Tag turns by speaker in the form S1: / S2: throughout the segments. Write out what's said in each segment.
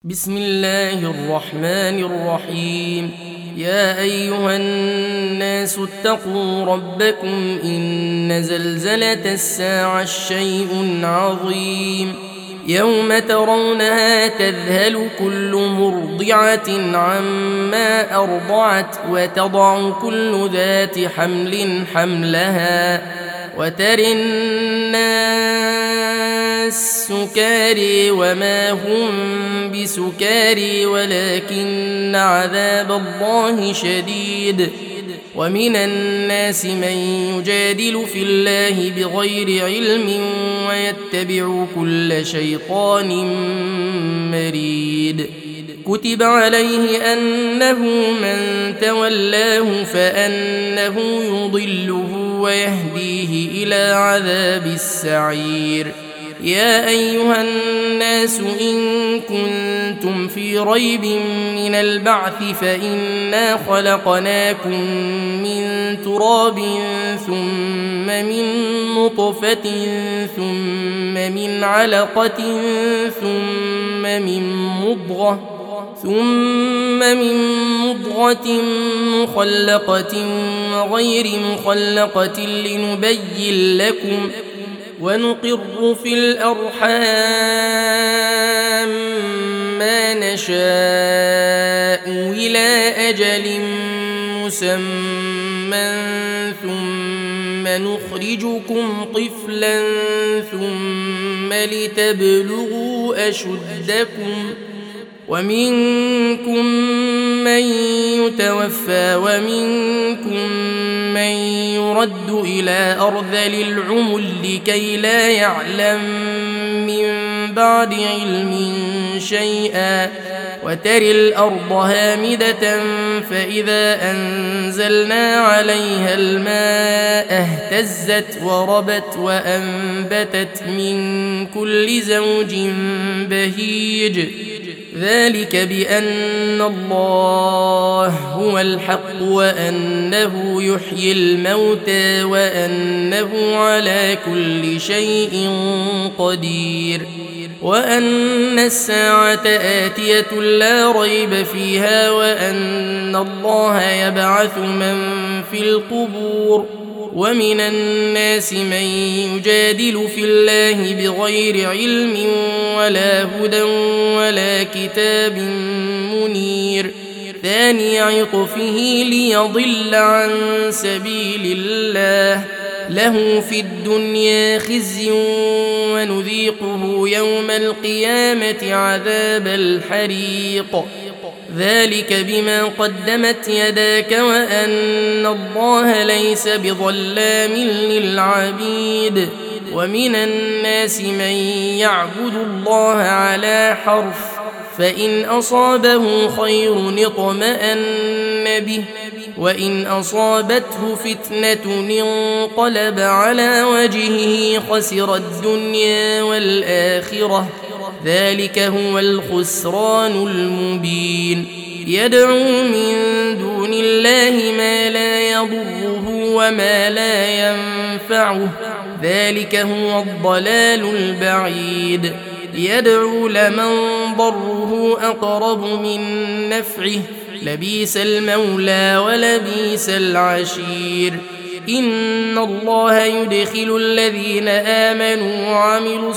S1: بسم الله الرحمن الرحيم. يا أيها الناس اتقوا ربكم إن زلزلة الساعة شيء عظيم يوم ترونها تذهل كل مرضعة عما أرضعت وتضع كل ذات حمل حملها وترى الناس سكاري وما هم بسكاري ولكن عذاب الله شديد. ومن الناس من يجادل في الله بغير علم ويتبع كل شيطان مريد. كتب عليه أنه من تولاه فأنه يضله ويهديه إلى عذاب السعير. يا أيها الناس إن كنتم في ريب من البعث فإنا خلقناكم من تراب ثم من نطفة ثم من علقة ثم من مضغة مخلقة وغير مخلقة لنبين لكم ونقر في الأرحام ما نشاء إلى أجل مسمى ثم نخرجكم طفلا ثم لتبلغوا أشدكم ومنكم من يتوفى ومنكم من يرد إلى أرذل العمر لكي لا يعلم من بعد علم شيئا وترى الأرض هامدة فإذا أنزلنا عليها الماء اهتزت وربت وأنبتت من كل زوج بهيج. ذلك بأن الله هو الحق وأنه يحيي الموتى وأنه على كل شيء قدير وأن الساعة آتية لا ريب فيها وأن الله يبعث من في القبور. ومن الناس من يجادل في الله بغير علم ولا هدى ولا كتاب منير ثاني عطفه ليضل عن سبيل الله له في الدنيا خزي ونذيقه يوم القيامة عذاب الحريق. ذلك بما قدمت يداك وأن الله ليس بظلام للعبيد. ومن الناس من يعبد الله على حرف فإن أصابه خير اطمأن به وإن أصابته فتنة انقلب على وجهه خسر الدنيا والآخرة ذلك هو الخسران المبين. يدعو من دون الله ما لا يضره وما لا ينفعه ذلك هو الضلال البعيد. يدعو لمن ضره أقرب من نفعه لبئس المولى ولبئس العشير. إن الله يدخل الذين آمنوا وعملوا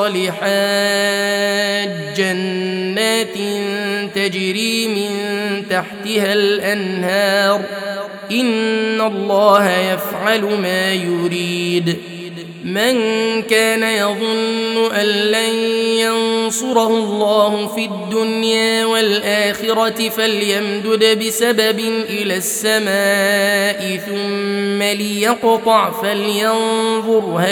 S1: الصالحات جنات تجري من تحتها الأنهار إن الله يفعل ما يريد. من كان يظن أن لن ينصره الله في الدنيا والآخرة فليمدد بسبب إلى السماء ثم ليقطع فلينظر هل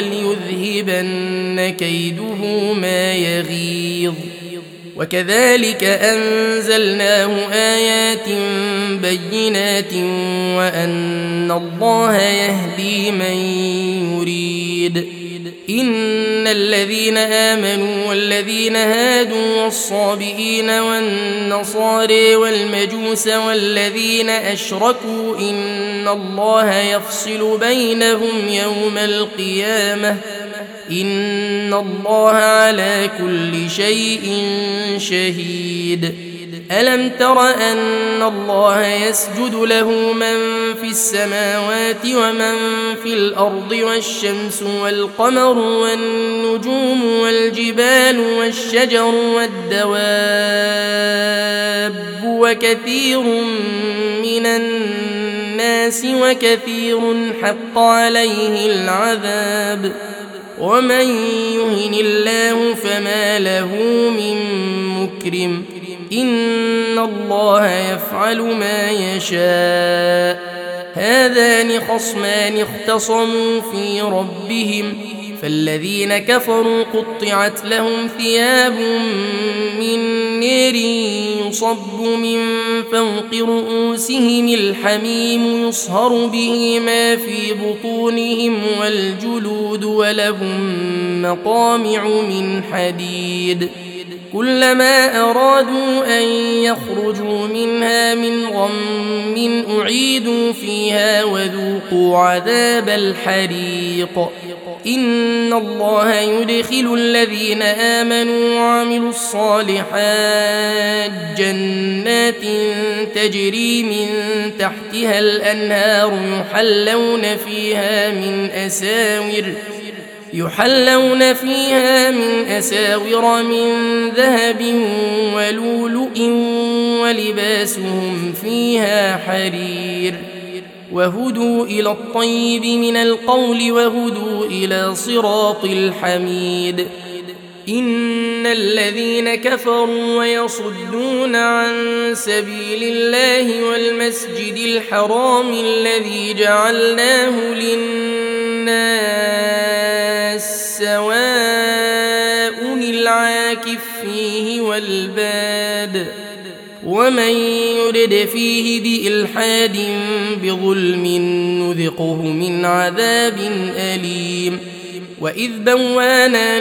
S1: يذهبن كيده ما يغيظ. وكذلك أنزلناه آيات بينات وأن الله يهدي من يريد. إن الذين آمنوا والذين هادوا والصابئين والنصارى والمجوس والذين أشركوا إن الله يفصل بينهم يوم القيامة إن الله على كل شيء شهيد ألم تر أن الله يسجد له من في السماوات ومن في الأرض والشمس والقمر والنجوم والجبال والشجر والدواب وكثير من الناس وكثير حق عليه العذاب ومن يهن الله فما له من مكرم إن الله يفعل ما يشاء هذان خصمان اختصموا في ربهم فالذين كفروا قطعت لهم ثياب من نار يصب من فوق رؤوسهم الحميم يصهر به ما في بطونهم والجلود ولهم مقامع من حديد كلما أرادوا أن يخرجوا منها من غم أعيدوا فيها وذوقوا عذاب الحريق إن الله يدخل الذين آمنوا وعملوا الصالحات جنات تجري من تحتها الأنهار يحلون فيها من أساور من ذهب ولؤلؤ ولباسهم فيها حرير وهدوا إلى الطيب من القول وهدوا إلى صراط الحميد إن الذين كفروا ويصدون عن سبيل الله والمسجد الحرام الذي جعلناه للناس سواء العاكف فيه والباد ومن يرد فيه بإلحاد بظلم نذقه من عذاب أليم وإذ بوانا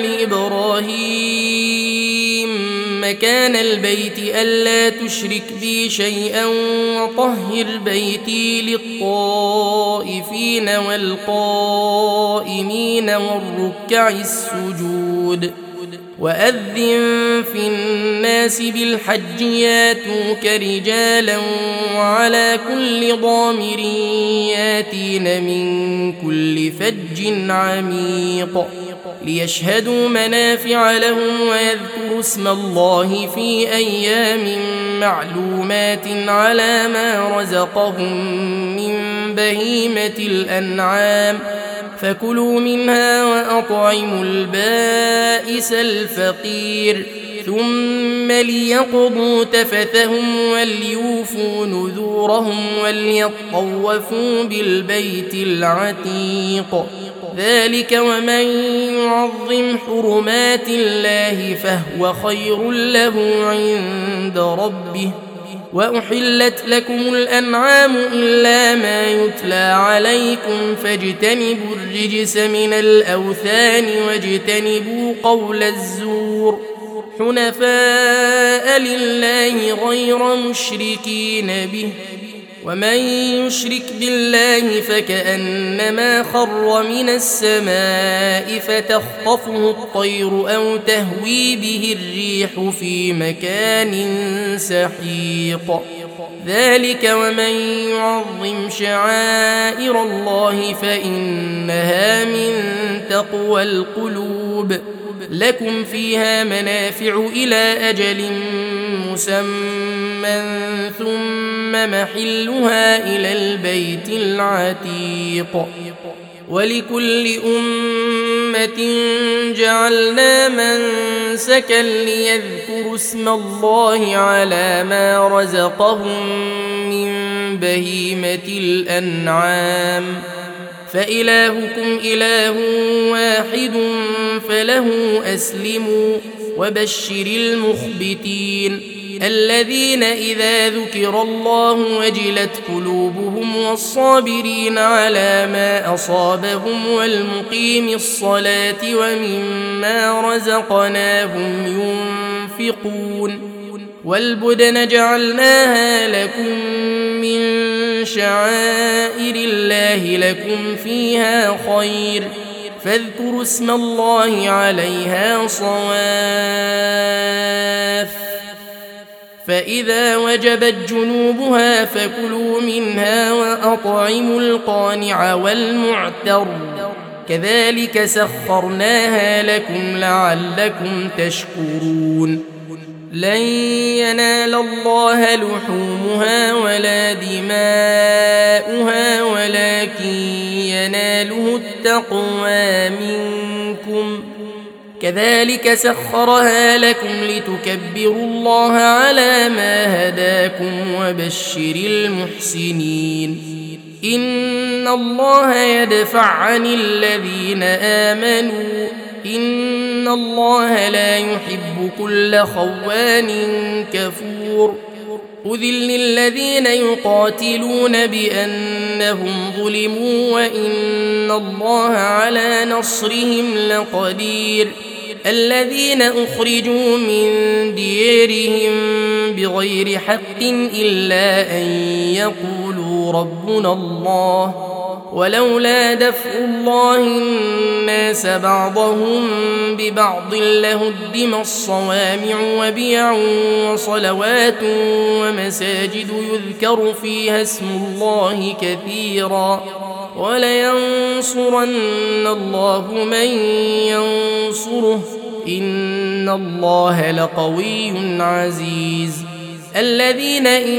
S1: لإبراهيم مكان البيت ألا تشرك بي شيئا وطهر بيتي للطائفين والقائمين والركع السجود وأذن في الناس بالحج ياتوك رجالا وعلى كل ضامر ياتين من كل فج عميق ليشهدوا منافع لهم ويذكروا اسم الله في أيام معلومات على ما رزقهم من بهيمة الأنعام فكلوا منها وأطعموا البائس الفقير ثم ليقضوا تفثهم وليوفوا نذورهم وليطوفوا بالبيت العتيق ذلك ومن يعظم حرمات الله فهو خير له عند ربه وأحلت لكم الأنعام إلا ما يتلى عليكم فاجتنبوا الرجس من الأوثان واجتنبوا قول الزور حنفاء لله غير مشركين به ومن يشرك بالله فكأنما خر من السماء فتخطفه الطير أو تهوي به الريح في مكان سحيق ذلك ومن يعظم شعائر الله فإنها من تقوى القلوب لكم فيها منافع إلى أجل مسمى ثم محلها إلى البيت العتيق ولكل أمة جعلنا منسكا ليذكروا اسم الله على ما رزقهم من بهيمة الأنعام فإلهكم إله واحد فله أسلموا وبشر المخبتين الذين إذا ذكر الله وجلت قلوبهم والصابرين على ما أصابهم والمقيم الصلاة ومما رزقناهم ينفقون والبدن جعلناها لكم من شعائر الله لكم فيها خير فاذكروا اسم الله عليها صواف، فإذا وجبت جنوبها فكلوا منها وأطعموا القانع والمعتر، كذلك سخرناها لكم لعلكم تشكرون. لن ينال الله لحومها ولا دماؤها ولكن يناله التقوى منكم، كذلك سخرها لكم لتكبروا الله على ما هداكم وبشر المحسنين. إن الله يدفع عن الذين آمنوا، إن الله لا يحب كل خوان كفور. أذل للذين يقاتلون بأنهم ظلموا وإن الله على نصرهم لقدير. الذين أخرجوا من ديارهم بغير حق إلا أن يقولوا ربنا الله، ولولا دفع الله الناس بعضهم ببعض لهدم الصوامع وبيع وصلوات ومساجد يذكر فيها اسم الله كثيرا، ولينصرن الله من ينصره، إن الله لقوي عزيز. الذين إن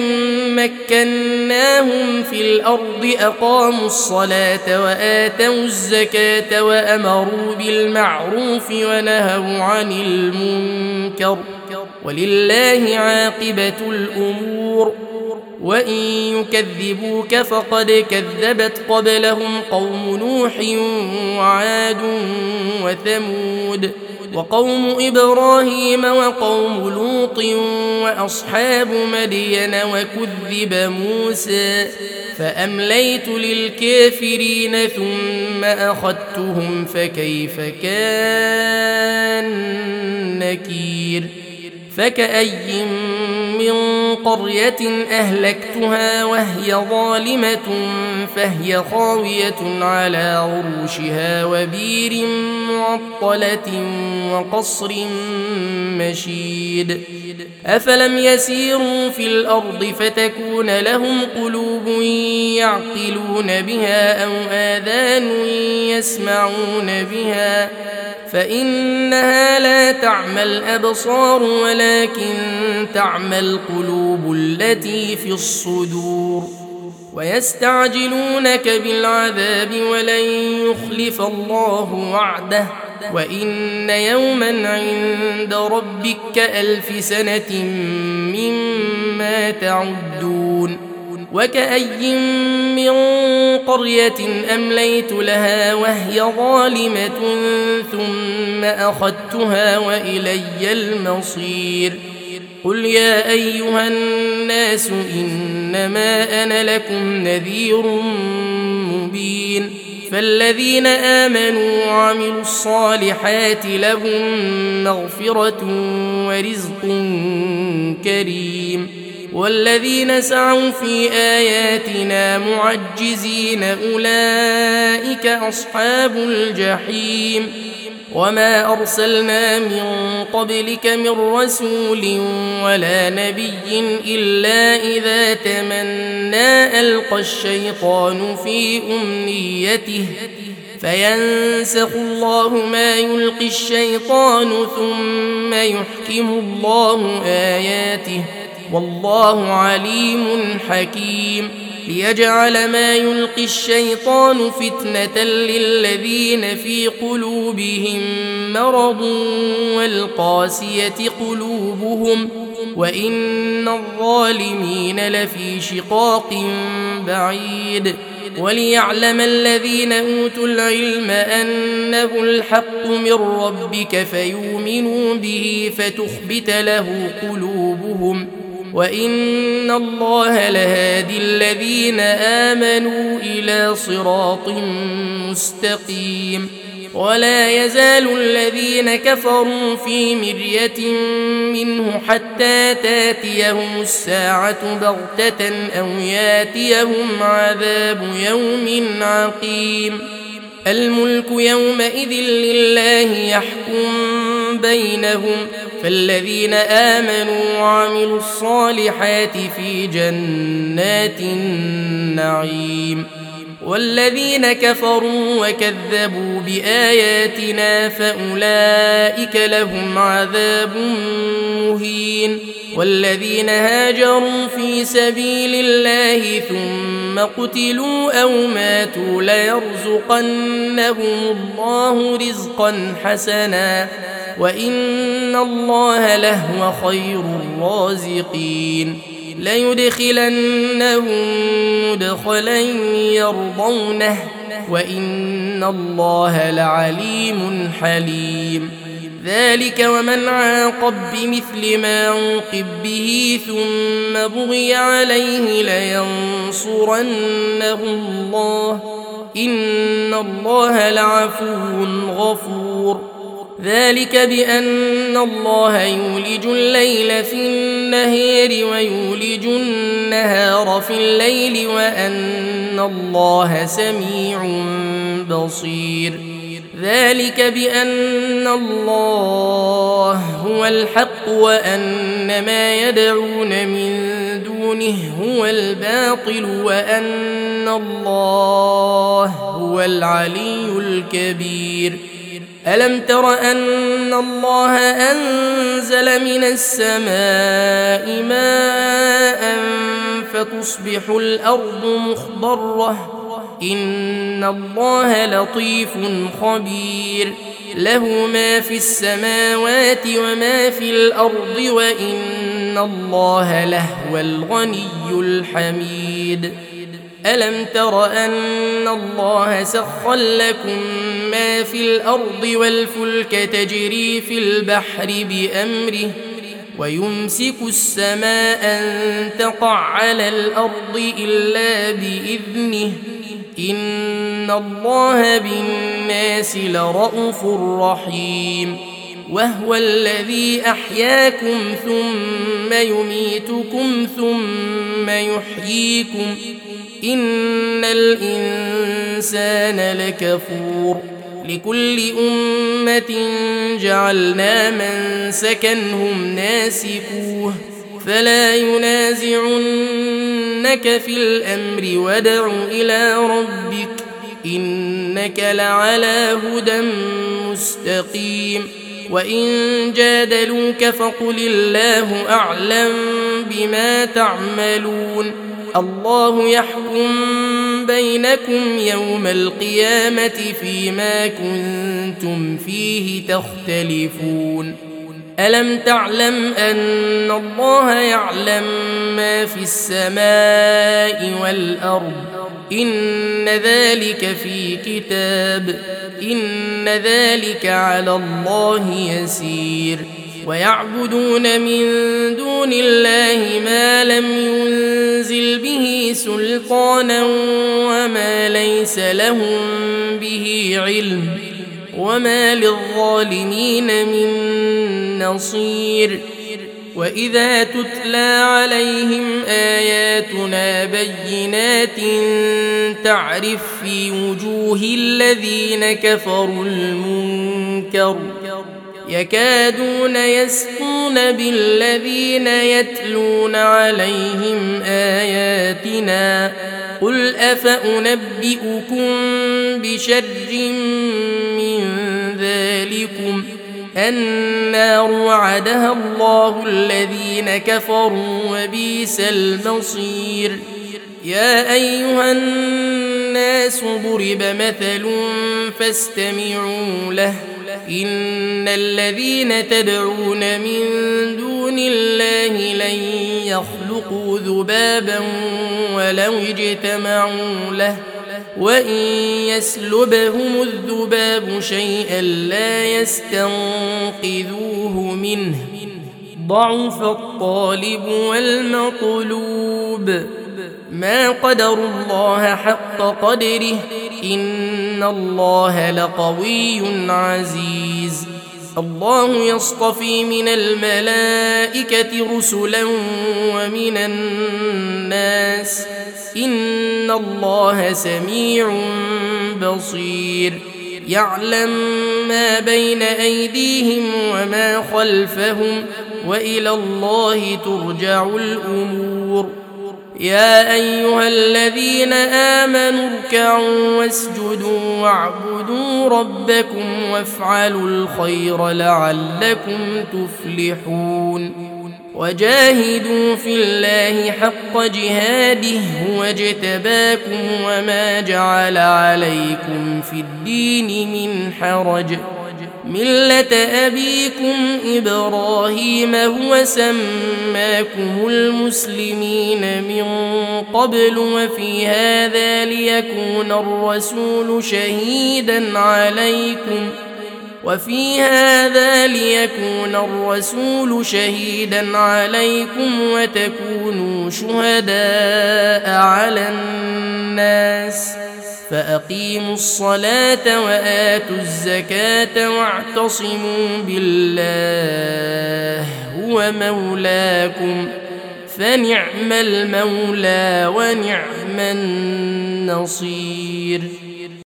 S1: مكناهم في الأرض أقاموا الصلاة وآتوا الزكاة وأمروا بالمعروف ونهوا عن المنكر، ولله عاقبة الأمور. وإن يكذبوك فقد كذبت قبلهم قوم نوح وعاد وثمود وقوم إبراهيم وقوم لوط وأصحاب مدين وكذب موسى، فأمليت للكافرين ثم أخذتهم فكيف كان نكير. فكأي من قرية أهلكتها وهي ظالمة فهي خاوية على عروشها وبير معطلة وقصر مشيد. أفلم يسيروا في الأرض فتكون لهم قلوب يعقلون بها أو آذان يسمعون بها، فإنها لا تعمى الأبصار ولكن تعمى القلوب التي في الصدور. ويستعجلونك بالعذاب ولن يخلف الله وعده، وإن يوما عند ربك كألف سنة مما تعدون. وكأي من قرية أمليت لها وهي ظالمة ثم أخذتها وإلي المصير. قل يا أيها الناس إنما أنا لكم نذير مبين. فالذين آمنوا وعملوا الصالحات لهم مغفرة ورزق كريم، والذين سعوا في آياتنا معجزين أولئك أصحاب الجحيم. وما أرسلنا من قبلك من رسول ولا نبي إلا إذا تمنى ألقى الشيطان في أمنيته فينسخ الله ما يلقي الشيطان ثم يحكم الله آياته، والله عليم حكيم. ليجعل ما يلقي الشيطان فتنة للذين في قلوبهم مرض والقاسية قلوبهم، وإن الظالمين لفي شقاق بعيد. وليعلم الذين أوتوا العلم أنه الحق من ربك فيؤمنوا به فتخبت له قلوبهم، وإن الله لهادي الذين آمنوا إلى صراط مستقيم. ولا يزال الذين كفروا في مرية منه حتى تاتيهم الساعة بغتة أو ياتيهم عذاب يوم عقيم. الملك يومئذ لله يحكم بينهم فالذين آمنوا وعملوا الصالحات في جنات النعيم والذين كفروا وكذبوا بآياتنا فأولئك لهم عذاب مهين والذين هاجروا في سبيل الله ثم قتلوا أو ماتوا ليرزقنهم الله رزقا حسنا وإن الله لهو خير الرازقين ليدخلنهم مدخلا يرضونه وإن الله لعليم حليم ذلك ومن عاقب بمثل ما عوقب به ثم بغي عليه لينصرنه الله إن الله لعفو غفور ذلك بأن الله يولج الليل في النهار ويولج النهار في الليل وأن الله سميع بصير ذلك بأن الله هو الحق وأن ما يدعون من دونه هو الباطل وأن الله هو العلي الكبير ألم تر أن الله أنزل من السماء ماء فتصبح الأرض مخضرة إن الله لطيف خبير له ما في السماوات وما في الأرض وإن الله لهو الغني الحميد ألم تر أن الله سخر لكم ما في الأرض والفلك تجري في البحر بأمره ويمسك السماء أن تقع على الأرض إلا بإذنه إن الله بالناس لرءوف رحيم وهو الذي أحياكم ثم يميتكم ثم يحييكم إن الإنسان لكفور لكل أمة جعلنا من سكنهم ناسكوه فلا ينازعنك في الأمر وادع إلى ربك إنك لعلى هدى مستقيم وإن جادلوك فقل الله أعلم بما تعملون الله يحكم بينكم يوم القيامة فيما كنتم فيه تختلفون ألم تعلم أن الله يعلم ما في السماء والأرض إن ذلك في كتاب إن ذلك على الله يسير ويعبدون من دون الله ما لم ينزل به سلطانا وما ليس لهم به علم وما للظالمين من نصير وإذا تتلى عليهم آياتنا بينات تعرف في وجوه الذين كفروا المنكر يكادون يسقون بالذين يتلون عليهم آياتنا قل أفأنبئكم بشر من ذلكم النار وعدها الله الذين كفروا وبئس المصير يا أيها الناس ضرب مثل فاستمعوا له إن الذين تدعون من دون الله لن يخلقوا ذبابا ولو اجتمعوا له وإن يسلبهم الذباب شيئا لا يستنقذوه منه ضعف الطالب والمطلوب ما قدروا الله حق قدره إن الله لقوي عزيز الله يصطفي من الملائكة رسلا ومن الناس إن الله سميع بصير يعلم ما بين أيديهم وما خلفهم وإلى الله ترجع الأمور يا أيها الذين آمنوا اركعوا واسجدوا واعبدوا ربكم وافعلوا الخير لعلكم تفلحون وجاهدوا في الله حق جهاده هو اجتباكم وما جعل عليكم في الدين من حرج ملة أبيكم إبراهيم هو سماكم المسلمين من قبل وفي هذا ليكون الرسول شهيدا عليكم وتكونوا شهداء على الناس فأقيموا الصلاة وآتوا الزكاة واعتصموا بالله هو مولاكم فنعم المولى ونعم النصير